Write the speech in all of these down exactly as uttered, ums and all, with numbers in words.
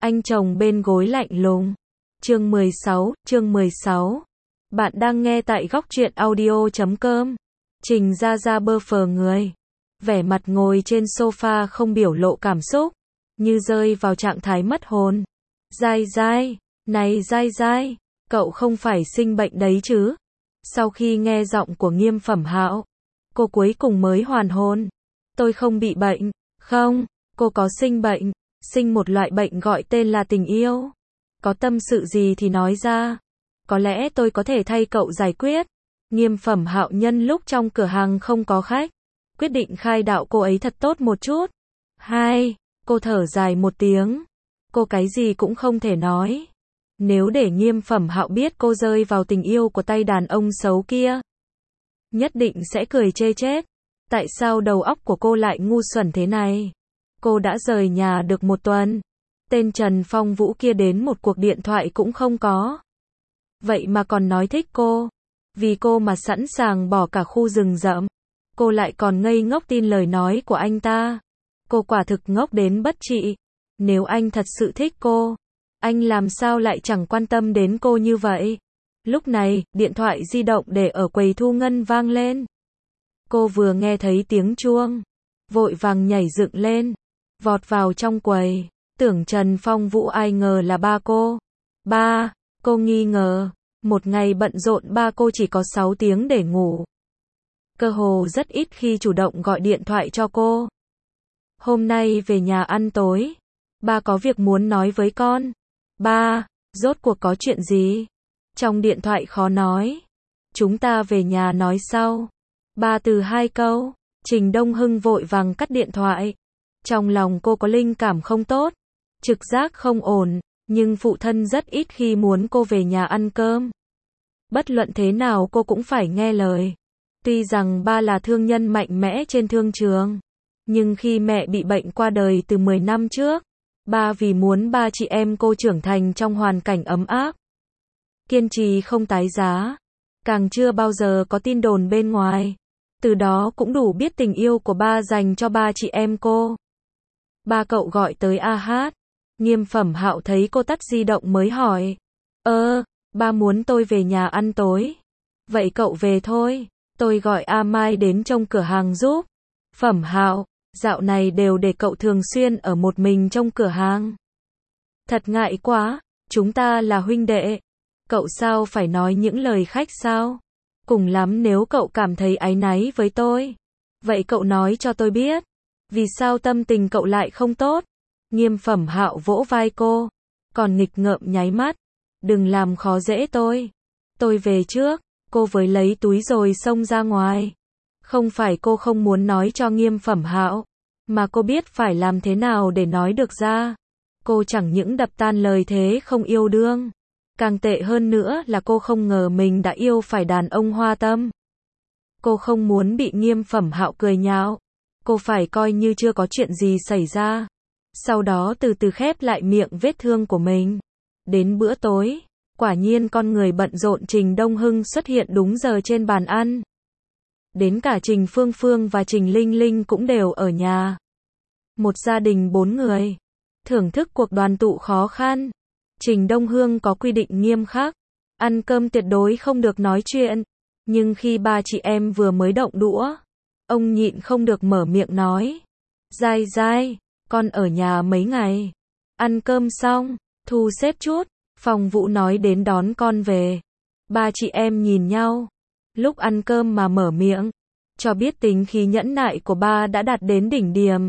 Anh chồng bên gối lạnh lùng. Chương mười sáu, chương mười sáu. Bạn đang nghe tại góc truyện audio chấm com. Trình Gia Gia bơ phờ người. Vẻ mặt ngồi trên sofa không biểu lộ cảm xúc. Như rơi vào trạng thái mất hồn. Giai Giai. Này Giai Giai. Cậu không phải sinh bệnh đấy chứ? Sau khi nghe giọng của Nghiêm Phẩm Hạo, cô cuối cùng mới hoàn hồn. Tôi không bị bệnh. Không, cô có sinh bệnh. Sinh một loại bệnh gọi tên là tình yêu. Có tâm sự gì thì nói ra. Có lẽ tôi có thể thay cậu giải quyết. Nghiêm Phẩm Hạo nhân lúc trong cửa hàng không có khách, quyết định khai đạo cô ấy thật tốt một chút. Hai, cô thở dài một tiếng. Cô cái gì cũng không thể nói. Nếu để Nghiêm Phẩm Hạo biết cô rơi vào tình yêu của tay đàn ông xấu kia, nhất định sẽ cười chê chết. Tại sao đầu óc của cô lại ngu xuẩn thế này? Cô đã rời nhà được một tuần. Tên Trần Phong Vũ kia đến một cuộc điện thoại cũng không có. Vậy mà còn nói thích cô. Vì cô mà sẵn sàng bỏ cả khu rừng rậm. Cô lại còn ngây ngốc tin lời nói của anh ta. Cô quả thực ngốc đến bất trị. Nếu anh thật sự thích cô, anh làm sao lại chẳng quan tâm đến cô như vậy? Lúc này, điện thoại di động để ở quầy thu ngân vang lên. Cô vừa nghe thấy tiếng chuông, vội vàng nhảy dựng lên, vọt vào trong quầy. Tưởng Trần Phong Vũ ai ngờ là ba cô. Ba, cô nghi ngờ, một ngày bận rộn ba cô chỉ có sáu tiếng để ngủ. Cơ hồ rất ít khi chủ động gọi điện thoại cho cô. Hôm nay về nhà ăn tối, ba có việc muốn nói với con. Ba, rốt cuộc có chuyện gì? Trong điện thoại khó nói. Chúng ta về nhà nói sau. Ba từ hai câu. Trình Đông Hưng vội vàng cắt điện thoại. Trong lòng cô có linh cảm không tốt, trực giác không ổn, nhưng phụ thân rất ít khi muốn cô về nhà ăn cơm. Bất luận thế nào cô cũng phải nghe lời. Tuy rằng ba là thương nhân mạnh mẽ trên thương trường, nhưng khi mẹ bị bệnh qua đời từ mười năm trước, ba vì muốn ba chị em cô trưởng thành trong hoàn cảnh ấm áp, kiên trì không tái giá. Càng chưa bao giờ có tin đồn bên ngoài. Từ đó cũng đủ biết tình yêu của ba dành cho ba chị em cô. Ba cậu gọi tới A Hát. Nghiêm Phẩm Hạo thấy cô tắt di động mới hỏi. Ơ, ba muốn tôi về nhà ăn tối. Vậy cậu về thôi. Tôi gọi A Mai đến trông cửa hàng giúp. Phẩm Hạo, dạo này đều để cậu thường xuyên ở một mình trong cửa hàng. Thật ngại quá, chúng ta là huynh đệ. Cậu sao phải nói những lời khách sao? Cùng lắm nếu cậu cảm thấy áy náy với tôi, vậy cậu nói cho tôi biết. Vì sao tâm tình cậu lại không tốt? Nghiêm Phẩm Hạo vỗ vai cô, còn nghịch ngợm nháy mắt. Đừng làm khó dễ tôi. Tôi về trước. Cô với lấy túi rồi xông ra ngoài. Không phải cô không muốn nói cho Nghiêm Phẩm Hạo, mà cô biết phải làm thế nào để nói được ra. Cô chẳng những đập tan lời thế không yêu đương, càng tệ hơn nữa là cô không ngờ mình đã yêu phải đàn ông hoa tâm. Cô không muốn bị Nghiêm Phẩm Hạo cười nhạo. Cô phải coi như chưa có chuyện gì xảy ra. Sau đó từ từ khép lại miệng vết thương của mình. Đến bữa tối, quả nhiên con người bận rộn Trình Đông Hưng xuất hiện đúng giờ trên bàn ăn. Đến cả Trình Phương Phương và Trình Linh Linh cũng đều ở nhà. Một gia đình bốn người, thưởng thức cuộc đoàn tụ khó khăn. Trình Đông Hưng có quy định nghiêm khắc, ăn cơm tuyệt đối không được nói chuyện. Nhưng khi ba chị em vừa mới động đũa, ông nhịn không được mở miệng nói. Giai Giai, con ở nhà mấy ngày. Ăn cơm xong, thu xếp chút, Phong Vũ nói đến đón con về. Ba chị em nhìn nhau, lúc ăn cơm mà mở miệng, cho biết tính khí nhẫn nại của ba đã đạt đến đỉnh điểm.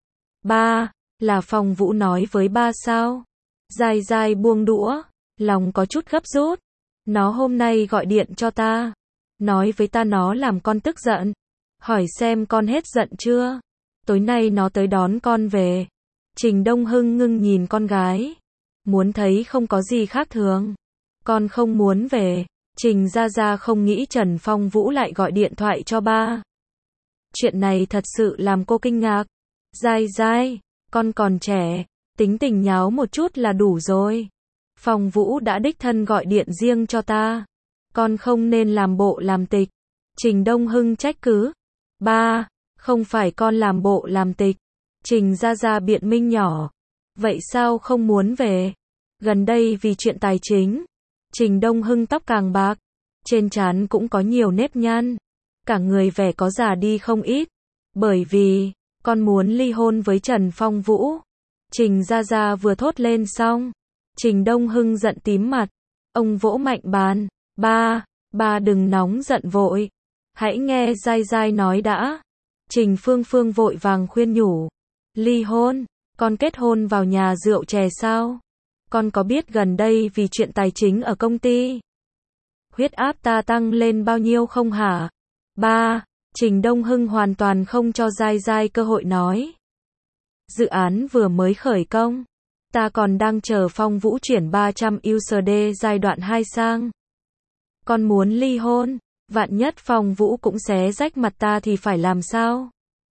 Ba, là Phong Vũ nói với ba sao? Giai Giai buông đũa, lòng có chút gấp rút. Nó hôm nay gọi điện cho ta, nói với ta nó làm con tức giận. Hỏi xem con hết giận chưa? Tối nay nó tới đón con về. Trình Đông Hưng ngưng nhìn con gái, muốn thấy không có gì khác thường. Con không muốn về. Trình Gia Gia không nghĩ Trần Phong Vũ lại gọi điện thoại cho ba. Chuyện này thật sự làm cô kinh ngạc. Giai Giai, con còn trẻ, tính tình nháo một chút là đủ rồi. Phong Vũ đã đích thân gọi điện riêng cho ta. Con không nên làm bộ làm tịch. Trình Đông Hưng trách cứ. Ba, không phải con làm bộ làm tịch. Trình Gia Gia biện minh nhỏ. Vậy sao không muốn về? Gần đây vì chuyện tài chính, Trình Đông Hưng tóc càng bạc, trên trán cũng có nhiều nếp nhăn, cả người vẻ có già đi không ít, bởi vì con muốn ly hôn với Trần Phong Vũ. Trình Gia Gia vừa thốt lên xong, Trình Đông Hưng giận tím mặt, ông vỗ mạnh bàn, ba, ba đừng nóng giận vội, hãy nghe Giai Giai nói đã. Trình Phương Phương vội vàng khuyên nhủ, ly hôn, con kết hôn vào nhà rượu chè sao? Con có biết gần đây vì chuyện tài chính ở công ty, huyết áp ta tăng lên bao nhiêu không hả? Ba, Trình Đông Hưng hoàn toàn không cho Giai Giai cơ hội nói. Dự án vừa mới khởi công, ta còn đang chờ Phong Vũ chuyển ba trăm u ét đê giai đoạn hai sang. Con muốn ly hôn, vạn nhất Phong Vũ cũng xé rách mặt ta thì phải làm sao?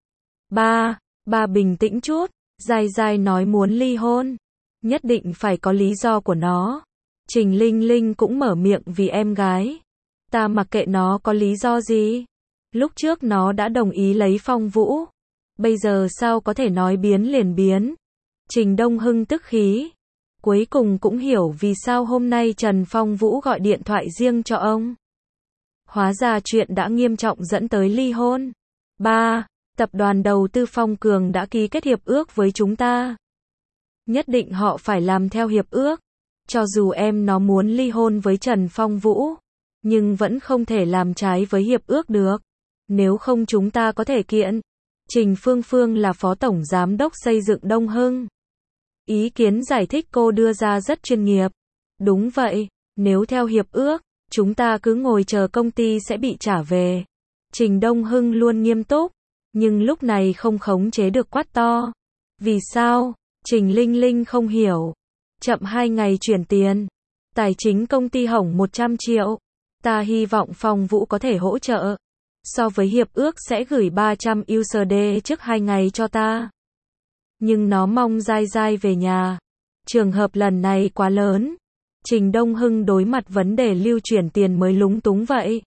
Ba, ba bình tĩnh chút, Giai Giai nói muốn ly hôn, nhất định phải có lý do của nó. Trình Linh Linh cũng mở miệng vì em gái. Ta mặc kệ nó có lý do gì. Lúc trước nó đã đồng ý lấy Phong Vũ. Bây giờ sao có thể nói biến liền biến. Trình Đông Hưng tức khí. Cuối cùng cũng hiểu vì sao hôm nay Trần Phong Vũ gọi điện thoại riêng cho ông. Hóa ra chuyện đã nghiêm trọng dẫn tới ly hôn. Ba, tập đoàn đầu tư Phong Cường đã ký kết hiệp ước với chúng ta. Nhất định họ phải làm theo hiệp ước. Cho dù em nó muốn ly hôn với Trần Phong Vũ, nhưng vẫn không thể làm trái với hiệp ước được. Nếu không chúng ta có thể kiện. Trình Phương Phương là phó tổng giám đốc xây dựng Đông Hưng. Ý kiến giải thích cô đưa ra rất chuyên nghiệp. Đúng vậy, nếu theo hiệp ước, chúng ta cứ ngồi chờ công ty sẽ bị trả về. Trình Đông Hưng luôn nghiêm túc, nhưng lúc này không khống chế được quát to. Vì sao? Trình Linh Linh không hiểu. Chậm hai ngày chuyển tiền. Tài chính công ty hỏng một trăm triệu. Ta hy vọng Phong Vũ có thể hỗ trợ. So với hiệp ước sẽ gửi ba trăm u ét đê trước hai ngày cho ta. Nhưng nó mong Giai Giai về nhà. Trường hợp lần này quá lớn. Trình Đông Hưng đối mặt vấn đề lưu chuyển tiền mới lúng túng vậy.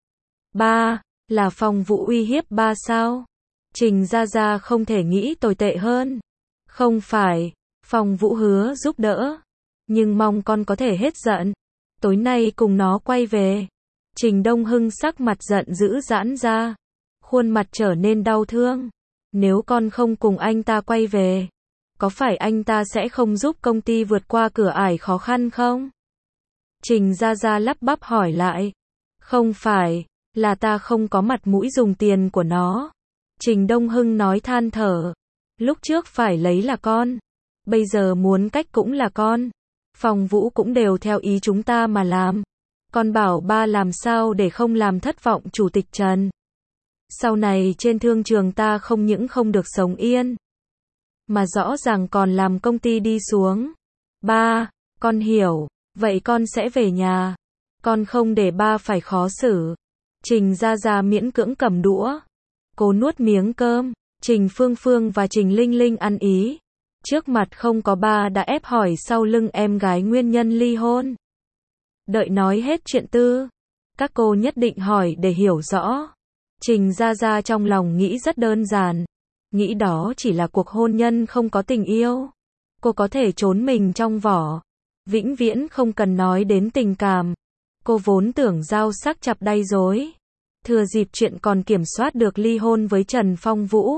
Ba, là Phong Vũ uy hiếp ba sao? Trình Gia Gia không thể nghĩ tồi tệ hơn. Không phải, Phong Vũ hứa giúp đỡ. Nhưng mong con có thể hết giận. Tối nay cùng nó quay về. Trình Đông Hưng sắc mặt giận dữ giãn ra. Khuôn mặt trở nên đau thương. Nếu con không cùng anh ta quay về, có phải anh ta sẽ không giúp công ty vượt qua cửa ải khó khăn không? Trình Gia Gia lắp bắp hỏi lại. Không phải, là ta không có mặt mũi dùng tiền của nó. Trình Đông Hưng nói than thở. Lúc trước phải lấy là con. Bây giờ muốn cách cũng là con. Phong Vũ cũng đều theo ý chúng ta mà làm. Con bảo ba làm sao để không làm thất vọng Chủ tịch Trần. Sau này trên thương trường ta không những không được sống yên, mà rõ ràng còn làm công ty đi xuống. Ba, con hiểu, vậy con sẽ về nhà. Con không để ba phải khó xử. Trình Gia Gia miễn cưỡng cầm đũa. Cô nuốt miếng cơm. Trình Phương Phương và Trình Linh Linh ăn ý. Trước mặt không có ba đã ép hỏi sau lưng em gái nguyên nhân ly hôn. Đợi nói hết chuyện tư, các cô nhất định hỏi để hiểu rõ. Trình Gia Gia trong lòng nghĩ rất đơn giản. Nghĩ đó chỉ là cuộc hôn nhân không có tình yêu. Cô có thể trốn mình trong vỏ. Vĩnh viễn không cần nói đến tình cảm. Cô vốn tưởng dao sắc chặt đay rối. Thừa dịp chuyện còn kiểm soát được ly hôn với Trần Phong Vũ.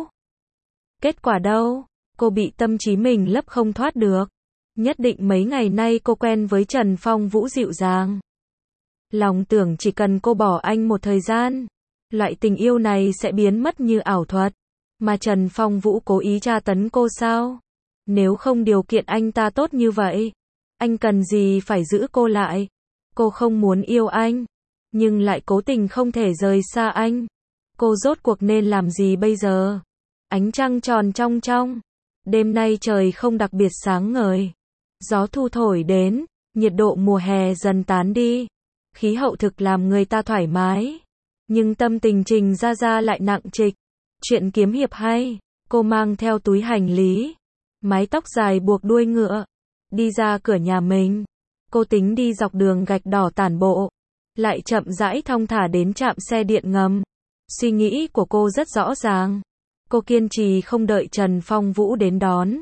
Kết quả đâu? Cô bị tâm trí mình lấp không thoát được. Nhất định mấy ngày nay cô quen với Trần Phong Vũ dịu dàng. Lòng tưởng chỉ cần cô bỏ anh một thời gian, loại tình yêu này sẽ biến mất như ảo thuật. Mà Trần Phong Vũ cố ý tra tấn cô sao? Nếu không điều kiện anh ta tốt như vậy, anh cần gì phải giữ cô lại? Cô không muốn yêu anh, nhưng lại cố tình không thể rời xa anh. Cô rốt cuộc nên làm gì bây giờ? Ánh trăng tròn trong trong. Đêm nay trời không đặc biệt sáng ngời. Gió thu thổi đến, nhiệt độ mùa hè dần tán đi. Khí hậu thực làm người ta thoải mái. Nhưng tâm tình Trình Gia Gia lại nặng trịch. Chuyện kiếm hiệp hay, cô mang theo túi hành lý, mái tóc dài buộc đuôi ngựa, đi ra cửa nhà mình. Cô tính đi dọc đường gạch đỏ tản bộ, lại chậm rãi thong thả đến trạm xe điện ngầm. Suy nghĩ của cô rất rõ ràng. Cô kiên trì không đợi Trần Phong Vũ đến đón.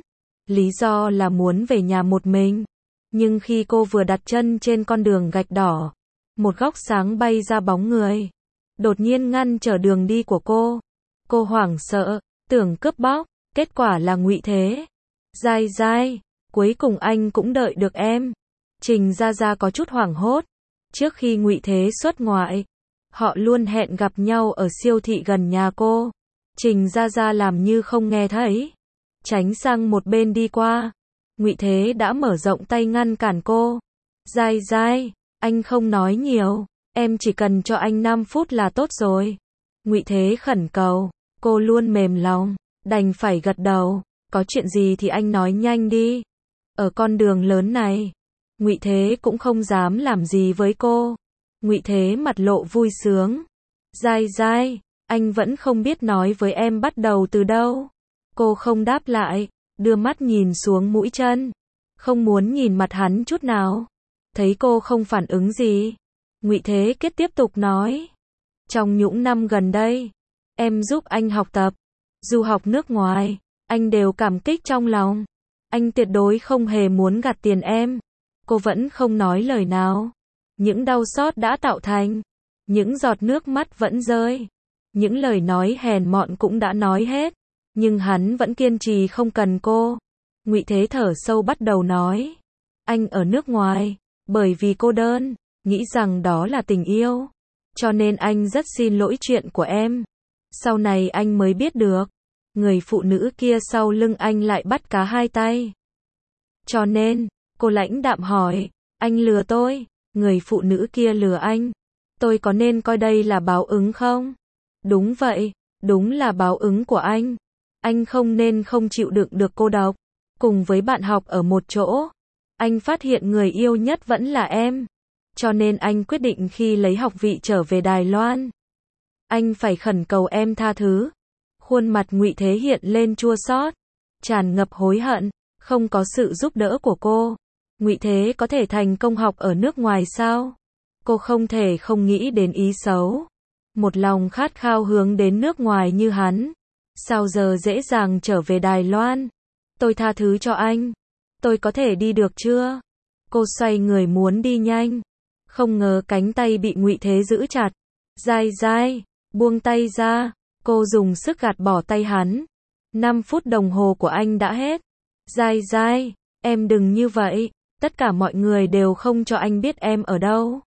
Lý do là muốn về nhà một mình. Nhưng khi cô vừa đặt chân trên con đường gạch đỏ, một góc sáng bay ra bóng người, đột nhiên ngăn trở đường đi của cô. Cô hoảng sợ, tưởng cướp bóc, kết quả là Ngụy Thế. Giai Giai, cuối cùng anh cũng đợi được em. Trình Gia Gia có chút hoảng hốt. Trước khi Ngụy Thế xuất ngoại, họ luôn hẹn gặp nhau ở siêu thị gần nhà cô. Trình Gia Gia làm như không nghe thấy, tránh sang một bên đi qua. Ngụy Thế đã mở rộng tay ngăn cản cô. Giai Giai, anh không nói nhiều, em chỉ cần cho anh năm phút là tốt rồi. Ngụy Thế khẩn cầu, cô luôn mềm lòng, đành phải gật đầu. Có chuyện gì thì anh nói nhanh đi. Ở con đường lớn này, Ngụy Thế cũng không dám làm gì với cô. Ngụy Thế mặt lộ vui sướng. Giai Giai, anh vẫn không biết nói với em bắt đầu từ đâu. Cô không đáp lại, đưa mắt nhìn xuống mũi chân, không muốn nhìn mặt hắn chút nào. Thấy cô không phản ứng gì, Ngụy Thế kết tiếp tục nói. Trong những năm gần đây, em giúp anh học tập, du học nước ngoài, anh đều cảm kích trong lòng. Anh tuyệt đối không hề muốn gạt tiền em. Cô vẫn không nói lời nào. Những đau xót đã tạo thành, những giọt nước mắt vẫn rơi, những lời nói hèn mọn cũng đã nói hết. Nhưng hắn vẫn kiên trì không cần cô. Ngụy Thế thở sâu bắt đầu nói. Anh ở nước ngoài, bởi vì cô đơn, nghĩ rằng đó là tình yêu. Cho nên anh rất xin lỗi chuyện của em. Sau này anh mới biết được, người phụ nữ kia sau lưng anh lại bắt cá hai tay. Cho nên, cô lãnh đạm hỏi, anh lừa tôi, người phụ nữ kia lừa anh. Tôi có nên coi đây là báo ứng không? Đúng vậy, đúng là báo ứng của anh. Anh không nên không chịu đựng được cô độc. Cùng với bạn học ở một chỗ, anh phát hiện người yêu nhất vẫn là em. Cho nên anh quyết định khi lấy học vị trở về Đài Loan, anh phải khẩn cầu em tha thứ. Khuôn mặt Ngụy Thế hiện lên chua xót, tràn ngập hối hận. Không có sự giúp đỡ của cô, Ngụy Thế có thể thành công học ở nước ngoài sao? Cô không thể không nghĩ đến ý xấu. Một lòng khát khao hướng đến nước ngoài như hắn, sao giờ dễ dàng trở về Đài Loan? Tôi tha thứ cho anh. Tôi có thể đi được chưa? Cô xoay người muốn đi nhanh. Không ngờ cánh tay bị Ngụy Thế giữ chặt. Giai Giai, buông tay ra. Cô dùng sức gạt bỏ tay hắn. Năm phút đồng hồ của anh đã hết. Giai Giai, em đừng như vậy. Tất cả mọi người đều không cho anh biết em ở đâu.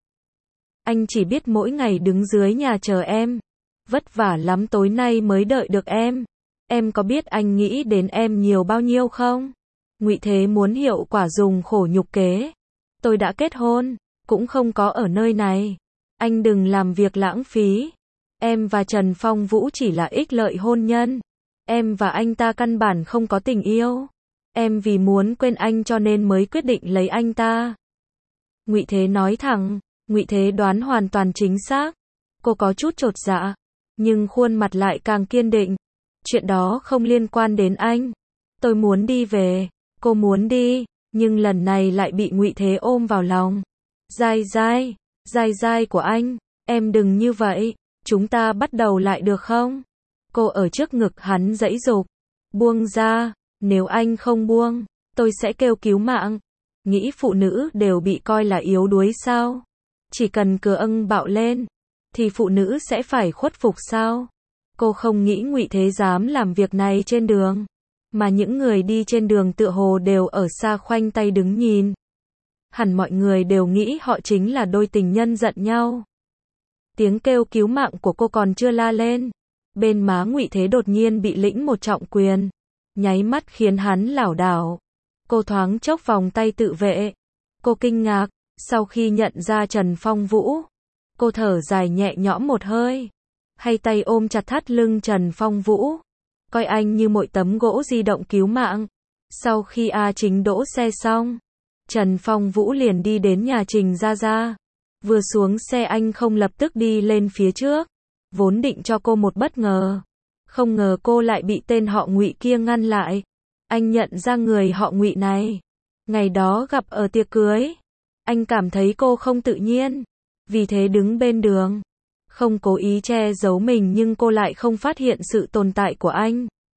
Anh chỉ biết mỗi ngày đứng dưới nhà chờ em. Vất vả lắm tối nay mới đợi được em. Em có biết anh nghĩ đến em nhiều bao nhiêu không? Ngụy Thế muốn hiệu quả dùng khổ nhục kế. Tôi đã kết hôn, cũng không có ở nơi này. Anh đừng làm việc lãng phí. Em và Trần Phong Vũ chỉ là ích lợi hôn nhân. Em và anh ta căn bản không có tình yêu. Em vì muốn quên anh cho nên mới quyết định lấy anh ta. Ngụy Thế nói thẳng. Ngụy Thế đoán hoàn toàn chính xác. Cô có chút chột dạ, nhưng khuôn mặt lại càng kiên định. Chuyện đó không liên quan đến anh. Tôi muốn đi về. Cô muốn đi, nhưng lần này lại bị Ngụy Thế ôm vào lòng. Giai Giai, Giai Giai của anh, em đừng như vậy. Chúng ta bắt đầu lại được không? Cô ở trước ngực hắn giãy giụp. Buông ra, nếu anh không buông, tôi sẽ kêu cứu mạng. Nghĩ phụ nữ đều bị coi là yếu đuối sao? Chỉ cần cửa âng bạo lên, thì phụ nữ sẽ phải khuất phục sao? Cô không nghĩ Ngụy Thế dám làm việc này trên đường, mà những người đi trên đường tựa hồ đều ở xa khoanh tay đứng nhìn. Hẳn mọi người đều nghĩ họ chính là đôi tình nhân giận nhau. Tiếng kêu cứu mạng của cô còn chưa la lên, bên má Ngụy Thế đột nhiên bị lĩnh một trọng quyền, nháy mắt khiến hắn lảo đảo. Cô thoáng chốc vòng tay tự vệ. Cô kinh ngạc, sau khi nhận ra Trần Phong Vũ, cô thở dài nhẹ nhõm một hơi, hay tay ôm chặt thắt lưng Trần Phong Vũ, coi anh như một tấm gỗ di động cứu mạng. Sau khi A Chính đỗ xe xong, Trần Phong Vũ liền đi đến nhà Trình Gia Gia. Vừa xuống xe anh không lập tức đi lên phía trước, vốn định cho cô một bất ngờ. Không ngờ cô lại bị tên họ Ngụy kia ngăn lại. Anh nhận ra người họ Ngụy này. Ngày đó gặp ở tiệc cưới. Anh cảm thấy cô không tự nhiên, vì thế đứng bên đường. Không cố ý che giấu mình nhưng cô lại không phát hiện sự tồn tại của anh.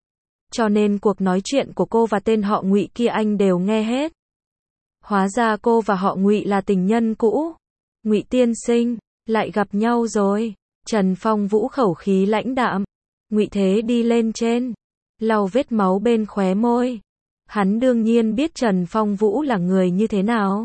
cho nên cuộc nói chuyện của cô và tên họ Ngụy kia anh đều nghe hết. Hóa ra cô và họ Ngụy là tình nhân cũ. Ngụy tiên sinh, lại gặp nhau rồi. Trần Phong Vũ khẩu khí lãnh đạm. Ngụy Thế đi lên trên, lau vết máu bên khóe môi. Hắn đương nhiên biết Trần Phong Vũ là người như thế nào.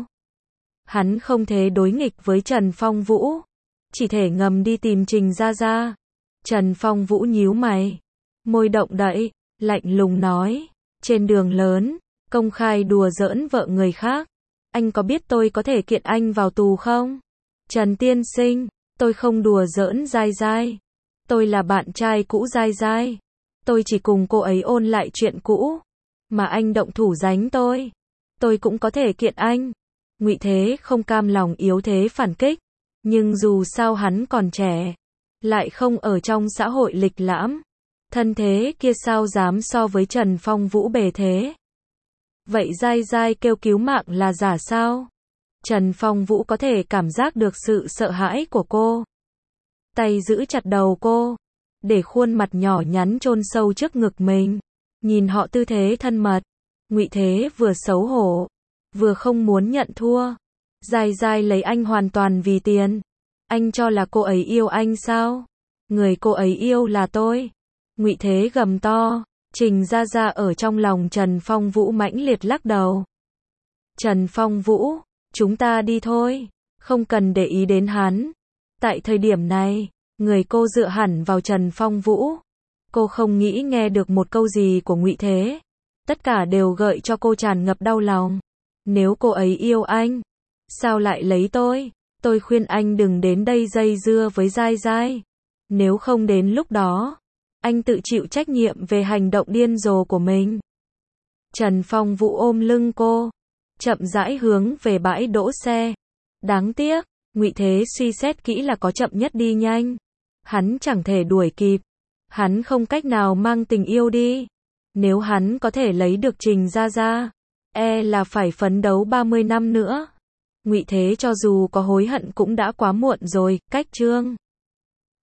Hắn không thể đối nghịch với Trần Phong Vũ, chỉ thể ngầm đi tìm Trình Gia Gia. Trần Phong Vũ nhíu mày, môi động đậy, lạnh lùng nói, trên đường lớn, công khai đùa giỡn vợ người khác. Anh có biết tôi có thể kiện anh vào tù không? Trần tiên sinh, tôi không đùa giỡn Giai Giai. Tôi là bạn trai cũ Giai Giai. Tôi chỉ cùng cô ấy ôn lại chuyện cũ. Mà anh động thủ đánh tôi, tôi cũng có thể kiện anh. Ngụy Thế không cam lòng yếu thế phản kích. Nhưng dù sao hắn còn trẻ, lại không ở trong xã hội lịch lãm. Thân thế kia sao dám so với Trần Phong Vũ bề thế. Vậy Giai Giai kêu cứu mạng là giả sao? Trần Phong Vũ có thể cảm giác được sự sợ hãi của cô. Tay giữ chặt đầu cô, để khuôn mặt nhỏ nhắn chôn sâu trước ngực mình. Nhìn họ tư thế thân mật, Ngụy Thế vừa xấu hổ, vừa không muốn nhận thua. Giai Giai lấy anh hoàn toàn vì tiền. Anh cho là cô ấy yêu anh sao? Người cô ấy yêu là tôi. Ngụy Thế gầm to. Trình Gia Gia ở trong lòng Trần Phong Vũ mãnh liệt lắc đầu. Trần Phong Vũ, chúng ta đi thôi, không cần để ý đến hắn. Tại thời điểm này, người cô dựa hẳn vào Trần Phong Vũ. Cô không nghĩ nghe được một câu gì của Ngụy Thế. Tất cả đều gợi cho cô tràn ngập đau lòng. Nếu cô ấy yêu anh, sao lại lấy tôi? Tôi khuyên anh đừng đến đây dây dưa với Giai Giai. Nếu không đến lúc đó, anh tự chịu trách nhiệm về hành động điên rồ của mình. Trần Phong Vũ ôm lưng cô, chậm rãi hướng về bãi đỗ xe. Đáng tiếc, Ngụy Thế suy xét kỹ là có chậm nhất đi nhanh. Hắn chẳng thể đuổi kịp. Hắn không cách nào mang tình yêu đi. Nếu hắn có thể lấy được Trình Gia Gia, e là phải phấn đấu ba mươi năm nữa. Ngụy Thế cho dù có hối hận cũng đã quá muộn rồi. Cách chương